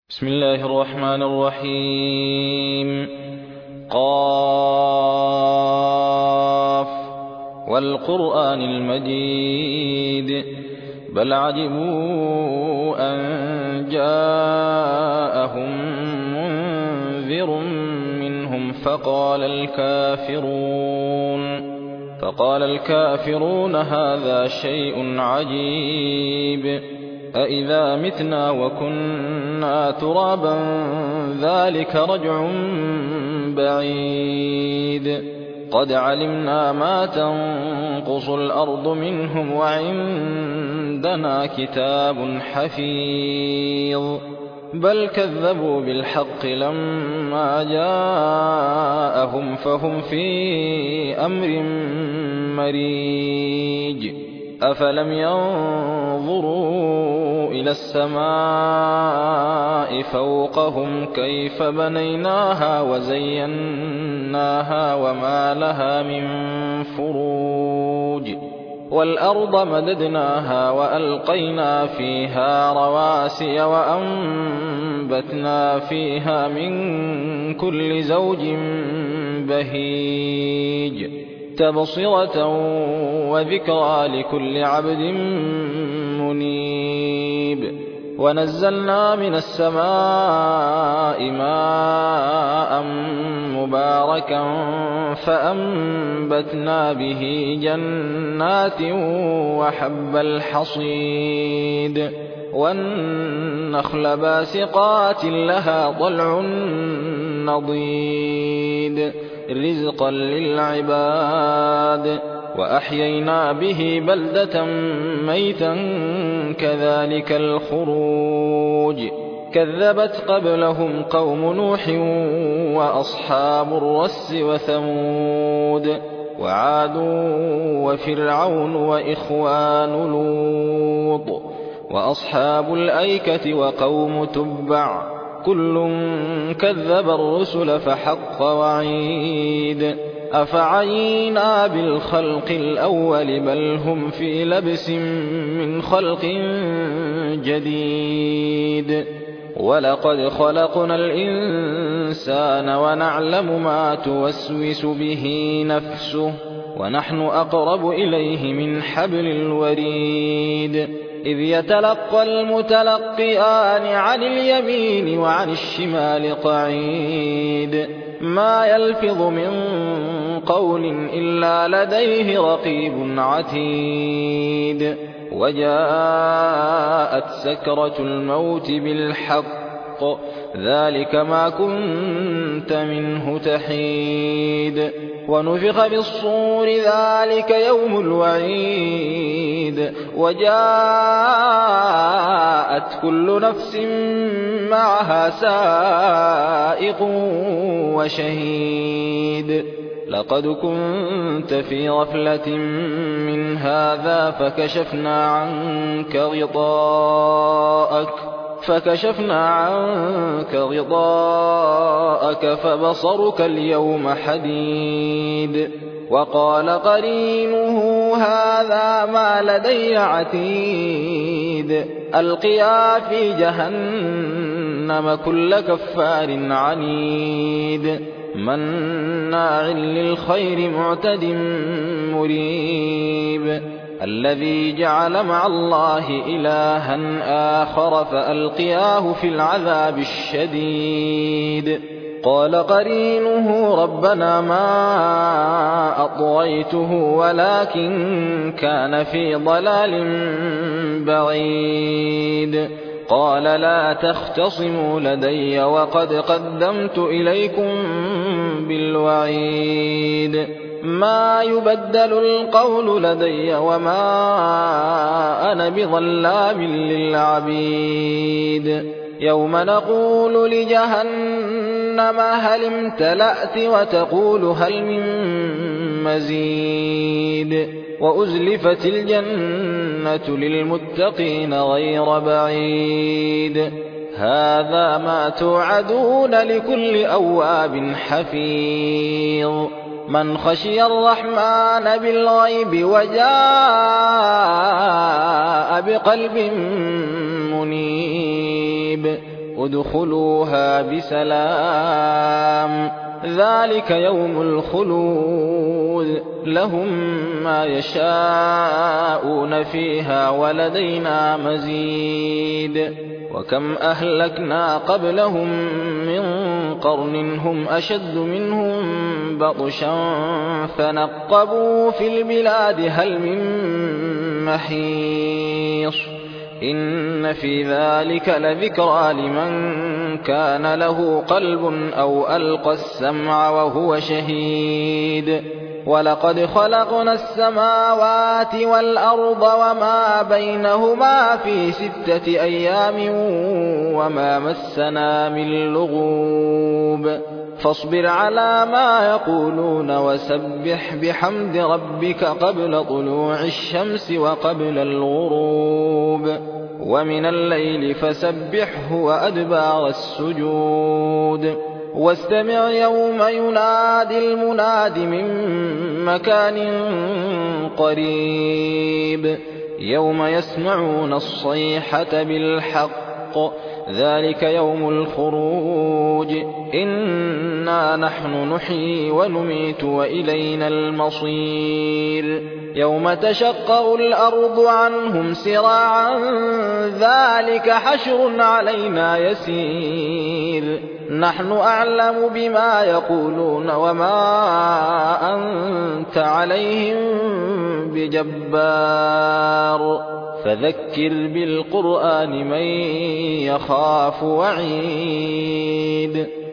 بسم الله الرحمن الرحيم. قاف والقرآن المجيد بل عجبوا أن جاءهم منذر منهم فقال الكافرون هذا شيء عجيب أإذا متنا وكنا ترابا ذلك رجع بعيد قد علمنا ما تنقص الأرض منهم وعندنا كتاب حفيظ بل كذبوا بالحق لما جاءهم فهم في أمر مريج أفلم ينظروا إلى السماء فوقهم كيف بنيناها وزيناها وما لها من فروج والأرض مددناها وألقينا فيها رواسي وأنبتنا فيها من كل زوج بهيج تبصرة وذكرى لكل عبد منيب ونزلنا من السماء ماء مباركا فأنبتنا به جنات وحب الحصيد والنخل باسقات لها طلع نضيد رزقا للعباد وأحيينا به بلدة ميتا كذلك الخروج كذبت قبلهم قوم نوح وأصحاب الرس وثمود وعاد وفرعون وإخوان لوط وأصحاب الأيكة وقوم تبع كل كذب الرسل فحق وعيد أفعينا بالخلق الأول بل هم في لبس من خلق جديد ولقد خلقنا الإنسان ونعلم ما توسوس به نفسه ونحن أقرب إليه من حبل الوريد إذ يتلقى المتلقيان عن اليمين وعن الشمال قعيد ما يلفظ من قول إلا لديه رقيب عتيد وجاءت سكرة الموت بالحق ذلك ما كنت منه تحيد ونفخ بالصور ذلك يوم الوعيد وجاءت كل نفس معها سائق وشهيد لقد كنت في غفلة من هذا فكشفنا عنك غطاءك فبصرك اليوم حديد وقال قرينه هذا ما لدي عتيد ألقيا في جهنم كل كفار عنيد مناع للخير معتد مريب الذي جعل مع الله إلها آخر فألقياه في العذاب الشديد قال قرينه ربنا ما أطغيته ولكن كان في ضلال بعيد قال لا تختصموا لدي وقد قدمت إليكم بالوعيد ما يبدل القول لدي وما أنا بظلام للعبيد يوم نقول لجهنم هل امتلأت وتقول هل من مزيد وأزلفت الجنة للمتقين غير بعيد هذا ما توعدون لكل أواب حفيظ من خشي الرحمن بالغيب وجاء بقلب منيب ادخلوها بسلام ذلك يوم الخلود لهم ما يشاءون فيها ولدينا مزيد وكم أهلكنا قبلهم من قرن هم أشد منهم بطشا فنقبوا في البلاد هل من محيص إن في ذلك لذكرى لمن كان له قلب أو ألقى السمع وهو شهيد ولقد خلقنا السماوات والأرض وما بينهما في 6 أيام وما مسنا من لغوب فاصبر على ما يقولون وسبح بحمد ربك قبل طلوع الشمس وقبل الغروب ومن الليل فسبحه وأدبار السجود واستمع يوم ينادي المناد من مكان قريب يوم يسمعون الصيحة بالحق ذلك يوم الخروج إنا نحن نحيي ونميت وإلينا المصير يوم تشقق الأرض عنهم سراعا ذلك حشر علينا يسير نحن أعلم بما يقولون وما أنت عليهم بجبار فذكر بالقرآن من يخاف وعيد